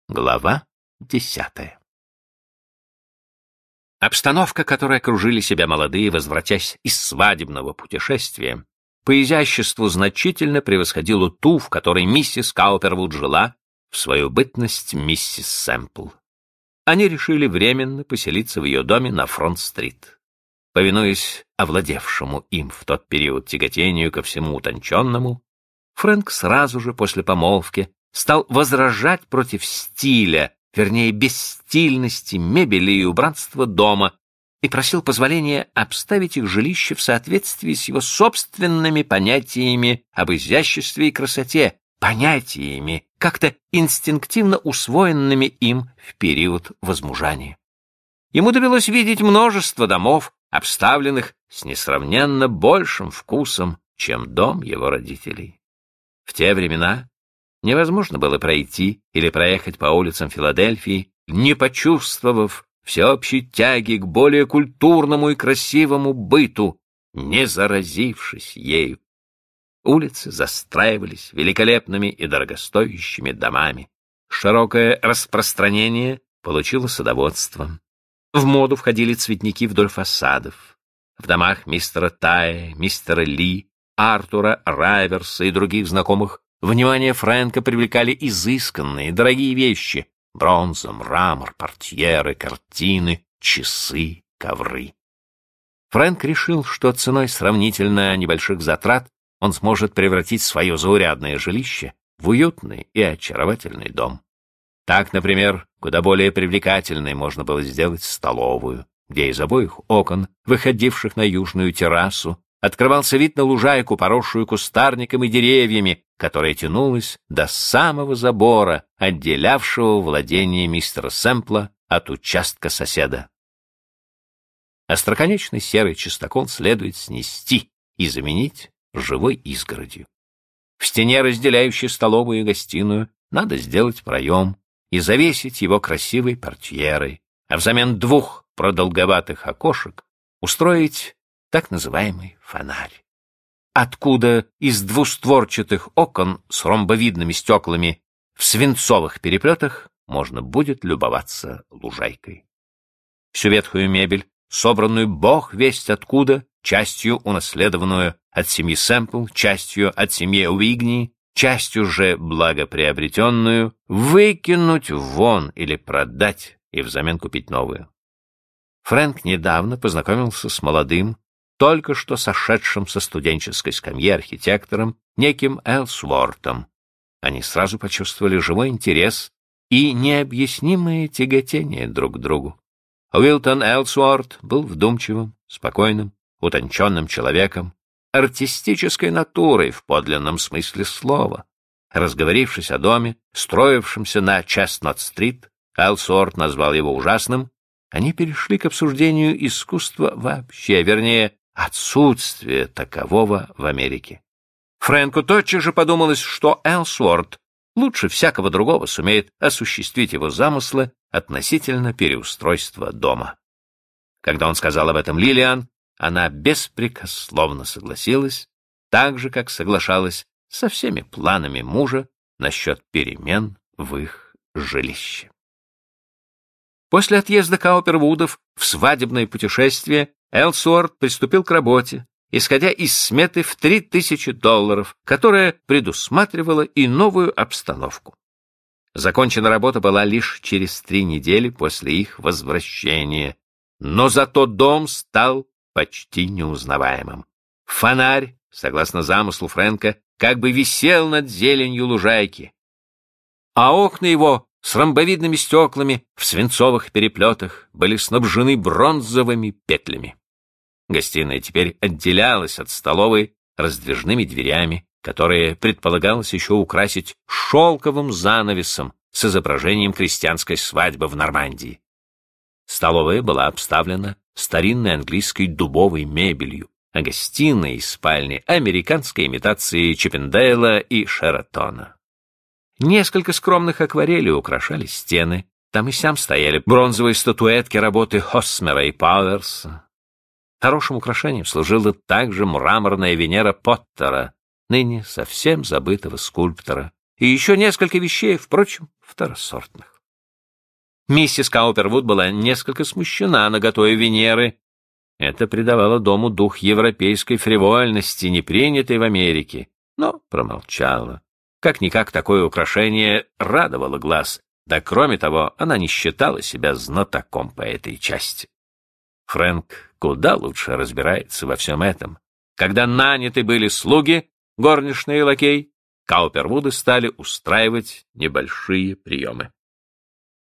Глава 10. Обстановка, которой окружили себя молодые, возвратясь из свадебного путешествия, по изяществу значительно превосходила ту, в которой миссис Каупервуд жила в свою бытность миссис Сэмпл. Они решили временно поселиться в ее доме на Фронт-стрит. Повинуясь овладевшему им в тот период тяготению ко всему утонченному, Фрэнк сразу же после помолвки стал возражать против стиля, вернее, бесстильности мебели и убранства дома, и просил позволения обставить их жилище в соответствии с его собственными понятиями об изяществе и красоте, понятиями, как-то инстинктивно усвоенными им в период возмужания. Ему довелось видеть множество домов, обставленных с несравненно большим вкусом, чем дом его родителей. В те времена невозможно было пройти или проехать по улицам Филадельфии, не почувствовав всеобщей тяги к более культурному и красивому быту, не заразившись ею. Улицы застраивались великолепными и дорогостоящими домами. Широкое распространение получило садоводство. В моду входили цветники вдоль фасадов. В домах мистера Тая, мистера Ли, Артура Райверса и других знакомых внимание Фрэнка привлекали изысканные, дорогие вещи — бронза, мрамор, портьеры, картины, часы, ковры. Фрэнк решил, что ценой сравнительно небольших затрат он сможет превратить свое заурядное жилище в уютный и очаровательный дом. Так, например, куда более привлекательной можно было сделать столовую, где из обоих окон, выходивших на южную террасу, открывался вид на лужайку, поросшую кустарником и деревьями, которая тянулась до самого забора, отделявшего владение мистера Сэмпла от участка соседа. Остроконечный серый частокол следует снести и заменить живой изгородью. В стене, разделяющей столовую и гостиную, надо сделать проем и завесить его красивой портьерой, а взамен двух продолговатых окошек устроить так называемый фонарь, откуда из двустворчатых окон с ромбовидными стеклами в свинцовых переплетах можно будет любоваться лужайкой. Всю ветхую мебель, собранную бог весть откуда, частью унаследованную от семьи Сэмпл, частью от семьи Уигни, частью же благоприобретенную, выкинуть вон или продать и взамен купить новую. Фрэнк недавно познакомился с молодым, только что сошедшим со студенческой скамьи архитектором, неким Элсвортом. Они сразу почувствовали живой интерес и необъяснимое тяготение друг к другу. Уилтон Элсворт был вдумчивым, спокойным, утонченным человеком, артистической натурой в подлинном смысле слова. Разговорившись о доме, строившемся на Честнот-стрит, Элсворт назвал его ужасным, они перешли к обсуждению искусства вообще, вернее, отсутствия такового в Америке. Фрэнку тотчас же подумалось, что Элсворт лучше всякого другого сумеет осуществить его замыслы относительно переустройства дома. Когда он сказал об этом Лилиан, она беспрекословно согласилась, так же, как соглашалась со всеми планами мужа насчет перемен в их жилище. После отъезда Каупервудов в свадебное путешествие Элсворт приступил к работе, исходя из сметы в $3000, которая предусматривала и новую обстановку. Закончена работа была лишь через 3 недели после их возвращения, но зато дом стал почти неузнаваемым. Фонарь, согласно замыслу Фрэнка, как бы висел над зеленью лужайки, а окна его с ромбовидными стеклами в свинцовых переплетах были снабжены бронзовыми петлями. Гостиная теперь отделялась от столовой раздвижными дверями, которые предполагалось еще украсить шелковым занавесом с изображением крестьянской свадьбы в Нормандии. Столовая была обставлена старинной английской дубовой мебелью, а гостиная и спальни — американской имитацией Чиппендейла и Шератона. Несколько скромных акварелей украшали стены, там и сям стояли бронзовые статуэтки работы Хосмера и Пауэрса. Хорошим украшением служила также мраморная Венера Поттера, ныне совсем забытого скульптора, и еще несколько вещей, впрочем, второсортных. Миссис Каупервуд была несколько смущена наготой Венеры. Это придавало дому дух европейской фривольности, не принятой в Америке, но промолчала. Как-никак такое украшение радовало глаз, да кроме того, она не считала себя знатоком по этой части. Фрэнк куда лучше разбирается во всем этом. Когда наняты были слуги, горничные и лакей, Каупервуды стали устраивать небольшие приемы.